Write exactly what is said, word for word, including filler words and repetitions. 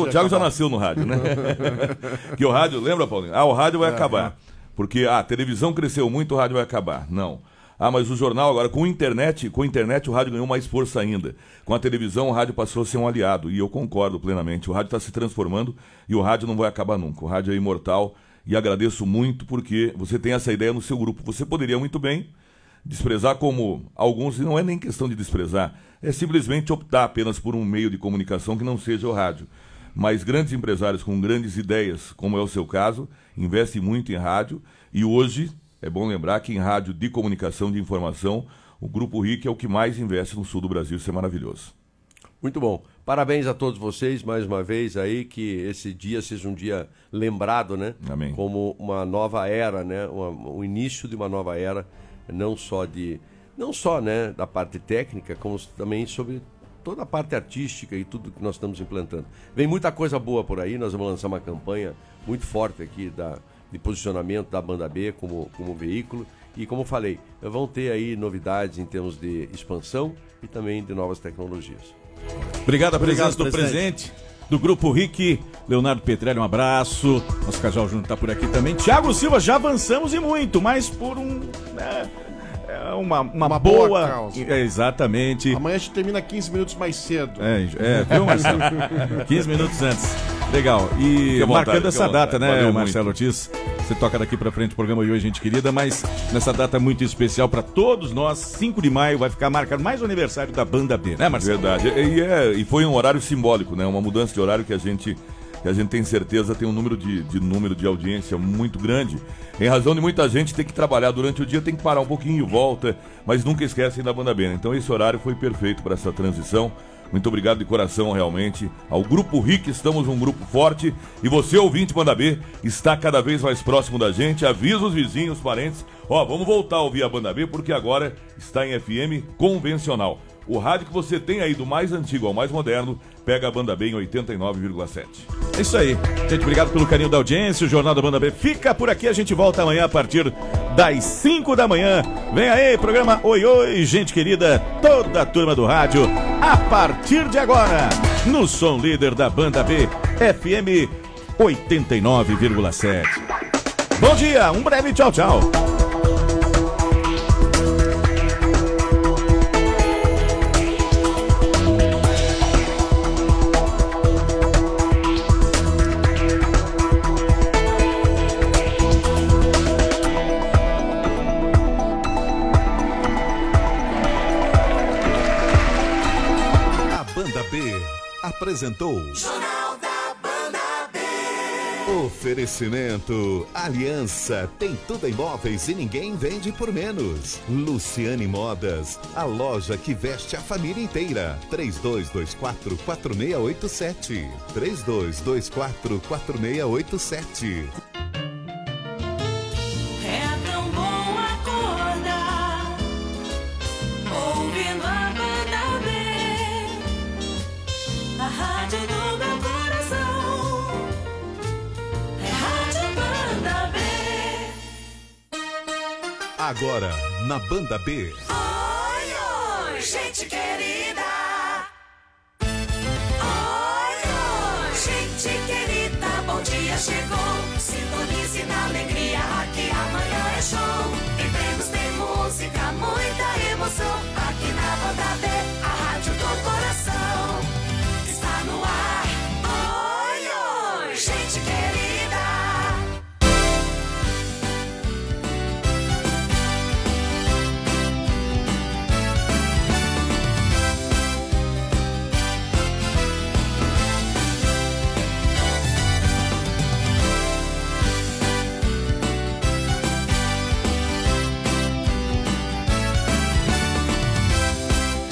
o Thiago já nasceu no rádio, né? Que o rádio, lembra, Paulinho? Ah, o rádio vai é, acabar. É. Porque ah, a televisão cresceu muito, o rádio vai acabar. Não. Ah, mas o jornal agora, com a internet, com a internet o rádio ganhou mais força ainda. Com a televisão, o rádio passou a ser um aliado. E eu concordo plenamente. O rádio está se transformando e o rádio não vai acabar nunca. O rádio é imortal e agradeço muito porque você tem essa ideia no seu grupo. Você poderia muito bem desprezar como alguns, e não é nem questão de desprezar, é simplesmente optar apenas por um meio de comunicação que não seja o rádio. Mas grandes empresários com grandes ideias, como é o seu caso, investem muito em rádio e hoje... É bom lembrar que em rádio de comunicação, de informação, o Grupo R I C é o que mais investe no sul do Brasil. Isso é maravilhoso. Muito bom. Parabéns a todos vocês, mais uma vez, aí, que esse dia seja um dia lembrado, né? Amém. Como uma nova era, né? O um início de uma nova era, não só, de, não só né, da parte técnica, como também sobre toda a parte artística e tudo que nós estamos implantando. Vem muita coisa boa por aí, nós vamos lançar uma campanha muito forte aqui da... de posicionamento da Banda B como, como veículo e, como falei, vão ter aí novidades em termos de expansão e também de novas tecnologias. Obrigado a presença Obrigado, do presidente do Grupo R I C, Leonardo Petrelli, um abraço. Nosso Cajal Júnior está por aqui também. Thiago Silva, já avançamos e muito, mas por um... É... Uma, uma, uma boa, boa causa. É, exatamente. Amanhã a gente termina quinze minutos mais cedo. É, é viu, Marcelo? quinze minutos antes. Legal. E vontade, marcando essa data, né, Valeu Marcelo muito. Ortiz? Você toca daqui pra frente o programa de hoje, gente querida, mas nessa data muito especial pra todos nós, cinco de maio, vai ficar marcado mais o aniversário da Banda B, né, Marcelo? Verdade. E, é, e foi um horário simbólico, né? Uma mudança de horário que a gente... que a gente tem certeza tem um número de, de número de audiência muito grande, em razão de muita gente ter que trabalhar durante o dia, tem que parar um pouquinho e volta, mas nunca esquecem da Banda B, né? Então esse horário foi perfeito para essa transição. Muito obrigado de coração, realmente, ao Grupo R I C, estamos um grupo forte, e você, ouvinte Banda B, está cada vez mais próximo da gente, avisa os vizinhos, parentes, ó, vamos voltar a ouvir a Banda B, porque agora está em F M convencional. O rádio que você tem aí, do mais antigo ao mais moderno, pega a Banda B em oitenta e nove vírgula sete. É isso aí. Gente, obrigado pelo carinho da audiência. O Jornal da Banda B fica por aqui. A gente volta amanhã a partir das cinco da manhã. Vem aí, programa Oi Oi, gente querida, toda a turma do rádio, a partir de agora, no som líder da Banda B, F M oitenta e nove vírgula sete. Bom dia, um breve tchau, tchau. Apresentou Jornal da Banda B. Oferecimento Aliança, tem tudo em móveis e ninguém vende por menos. Luciane Modas, a loja que veste a família inteira. três dois dois quatro, quatro seis oito sete. três dois dois quatro, quatro seis oito sete. Agora, na Banda B.